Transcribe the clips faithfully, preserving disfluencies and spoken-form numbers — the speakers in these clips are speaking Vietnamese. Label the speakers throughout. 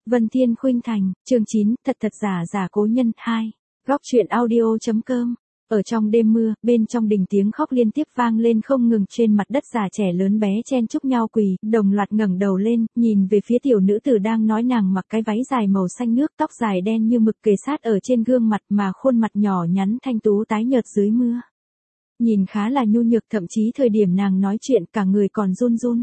Speaker 1: Vân Thiên Khuynh Thành, chương chín, thật thật giả giả cố nhân, hai. Góc truyện audio.com. Ở trong đêm mưa, bên trong đình tiếng khóc liên tiếp vang lên không ngừng, trên mặt đất già trẻ lớn bé chen chúc nhau quỳ, đồng loạt ngẩng đầu lên, nhìn về phía tiểu nữ tử đang nói, nàng mặc cái váy dài màu xanh nước, tóc dài đen như mực kề sát ở trên gương mặt, mà khuôn mặt nhỏ nhắn thanh tú tái nhợt dưới mưa. Nhìn khá là nhu nhược, thậm chí thời điểm nàng nói chuyện cả người còn run run.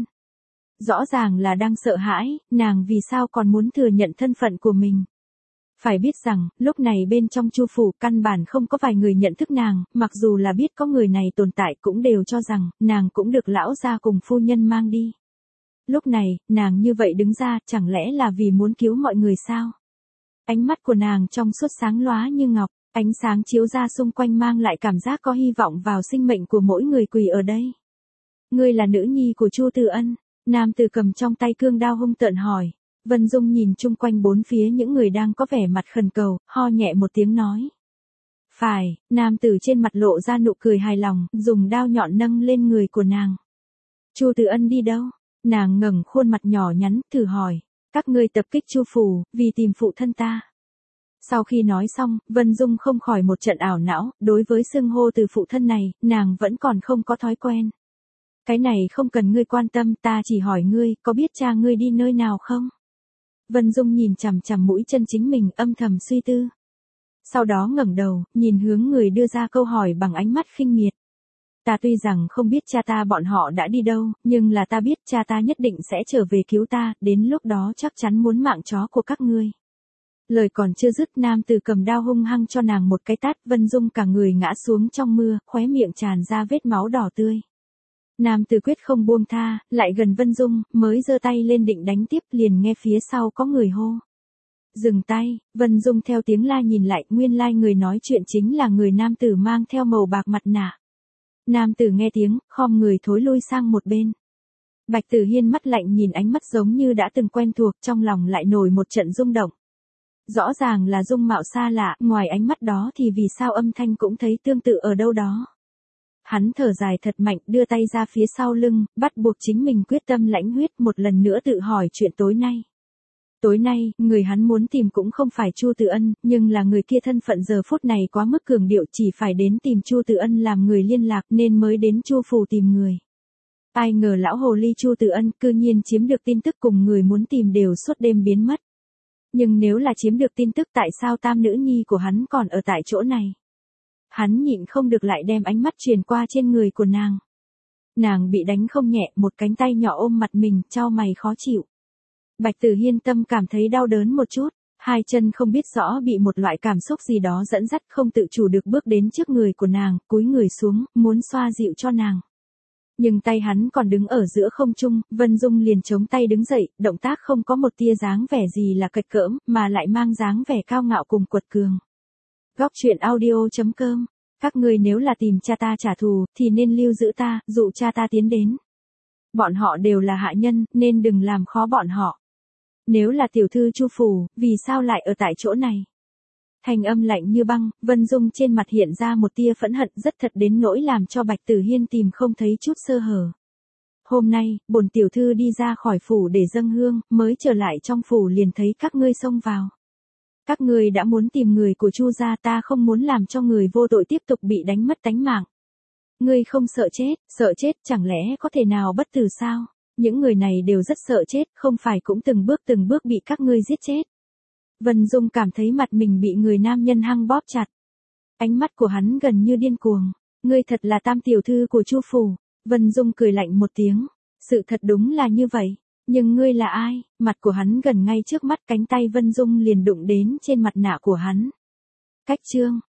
Speaker 1: Rõ ràng là đang sợ hãi, nàng vì sao còn muốn thừa nhận thân phận của mình. Phải biết rằng, lúc này bên trong Chu phủ căn bản không có vài người nhận thức nàng, mặc dù là biết có người này tồn tại cũng đều cho rằng, nàng cũng được lão gia cùng phu nhân mang đi. Lúc này, nàng như vậy đứng ra, chẳng lẽ là vì muốn cứu mọi người sao? Ánh mắt của nàng trong suốt sáng lóa như ngọc, ánh sáng chiếu ra xung quanh mang lại cảm giác có hy vọng vào sinh mệnh của mỗi người quỳ ở đây. Ngươi là nữ nhi của Chu Từ Ân? Nam tử cầm trong tay cương đao hung tợn hỏi. Vân Dung nhìn chung quanh bốn phía những người đang có vẻ mặt khẩn cầu, ho nhẹ một tiếng nói. Phải, nam tử trên mặt lộ ra nụ cười hài lòng, dùng đao nhọn nâng lên người của nàng. Chu Từ Ân đi đâu? Nàng ngẩng khuôn mặt nhỏ nhắn, thử hỏi. Các ngươi tập kích Chu phủ, vì tìm phụ thân ta. Sau khi nói xong, Vân Dung không khỏi một trận ảo não, đối với xưng hô từ phụ thân này, nàng vẫn còn không có thói quen. Cái này không cần ngươi quan tâm, ta chỉ hỏi ngươi, có biết cha ngươi đi nơi nào không? Vân Dung nhìn chằm chằm mũi chân chính mình, âm thầm suy tư. Sau đó ngẩng đầu, nhìn hướng người đưa ra câu hỏi bằng ánh mắt khinh miệt. Ta tuy rằng không biết cha ta bọn họ đã đi đâu, nhưng là ta biết cha ta nhất định sẽ trở về cứu ta, đến lúc đó chắc chắn muốn mạng chó của các ngươi. Lời còn chưa dứt, nam tử cầm đao hung hăng cho nàng một cái tát, Vân Dung cả người ngã xuống trong mưa, khóe miệng tràn ra vết máu đỏ tươi. Nam tử quyết không buông tha, lại gần Vân Dung, mới giơ tay lên định đánh tiếp, liền nghe phía sau có người hô. Dừng tay, Vân Dung theo tiếng la nhìn lại, nguyên lai người nói chuyện chính là người nam tử mang theo màu bạc mặt nạ. Nam tử nghe tiếng, khom người thối lui sang một bên. Bạch Tử Hiên mắt lạnh nhìn ánh mắt giống như đã từng quen thuộc, trong lòng lại nổi một trận rung động. Rõ ràng là dung mạo xa lạ, ngoài ánh mắt đó thì vì sao âm thanh cũng thấy tương tự ở đâu đó. Hắn thở dài thật mạnh, đưa tay ra phía sau lưng, bắt buộc chính mình quyết tâm lãnh huyết, một lần nữa tự hỏi chuyện tối nay. Tối nay, người hắn muốn tìm cũng không phải Chu Từ Ân, nhưng là người kia thân phận giờ phút này quá mức cường điệu, chỉ phải đến tìm Chu Từ Ân làm người liên lạc nên mới đến Chu phủ tìm người. Ai ngờ lão hồ ly Chu Từ Ân cư nhiên chiếm được tin tức cùng người muốn tìm đều suốt đêm biến mất. Nhưng nếu là chiếm được tin tức, tại sao tam nữ nhi của hắn còn ở tại chỗ này? Hắn nhịn không được lại đem ánh mắt truyền qua trên người của nàng. Nàng bị đánh không nhẹ, một cánh tay nhỏ ôm mặt mình, chau mày khó chịu. Bạch Tử Hiên tâm cảm thấy đau đớn một chút, hai chân không biết rõ bị một loại cảm xúc gì đó dẫn dắt, không tự chủ được bước đến trước người của nàng, cúi người xuống, muốn xoa dịu cho nàng. Nhưng tay hắn còn đứng ở giữa không trung, Vân Dung liền chống tay đứng dậy, động tác không có một tia dáng vẻ gì là cật cỡm, mà lại mang dáng vẻ cao ngạo cùng quật cường. Góc truyện audio.com. Các ngươi nếu là tìm cha ta trả thù, thì nên lưu giữ ta, dụ cha ta tiến đến. Bọn họ đều là hạ nhân, nên đừng làm khó bọn họ. Nếu là tiểu thư Chu phủ, vì sao lại ở tại chỗ này? Thanh âm lạnh như băng, Vân Dung trên mặt hiện ra một tia phẫn hận rất thật đến nỗi làm cho Bạch Tử Hiên tìm không thấy chút sơ hở. Hôm nay, bổn tiểu thư đi ra khỏi phủ để dâng hương, mới trở lại trong phủ liền thấy các ngươi xông vào. Các ngươi đã muốn tìm người của Chu gia, ta không muốn làm cho người vô tội tiếp tục bị đánh mất tánh mạng. Ngươi không sợ chết, sợ chết chẳng lẽ có thể nào bất tử sao? Những người này đều rất sợ chết, không phải cũng từng bước từng bước bị các ngươi giết chết. Vân Dung cảm thấy mặt mình bị người nam nhân hăng bóp chặt. Ánh mắt của hắn gần như điên cuồng. Ngươi thật là tam tiểu thư của Chu phủ. Vân Dung cười lạnh một tiếng. Sự thật đúng là như vậy. Nhưng ngươi là ai? Mặt của hắn gần ngay trước mắt, cánh tay Vân Dung liền đụng đến trên mặt nạ của hắn. Cách chương,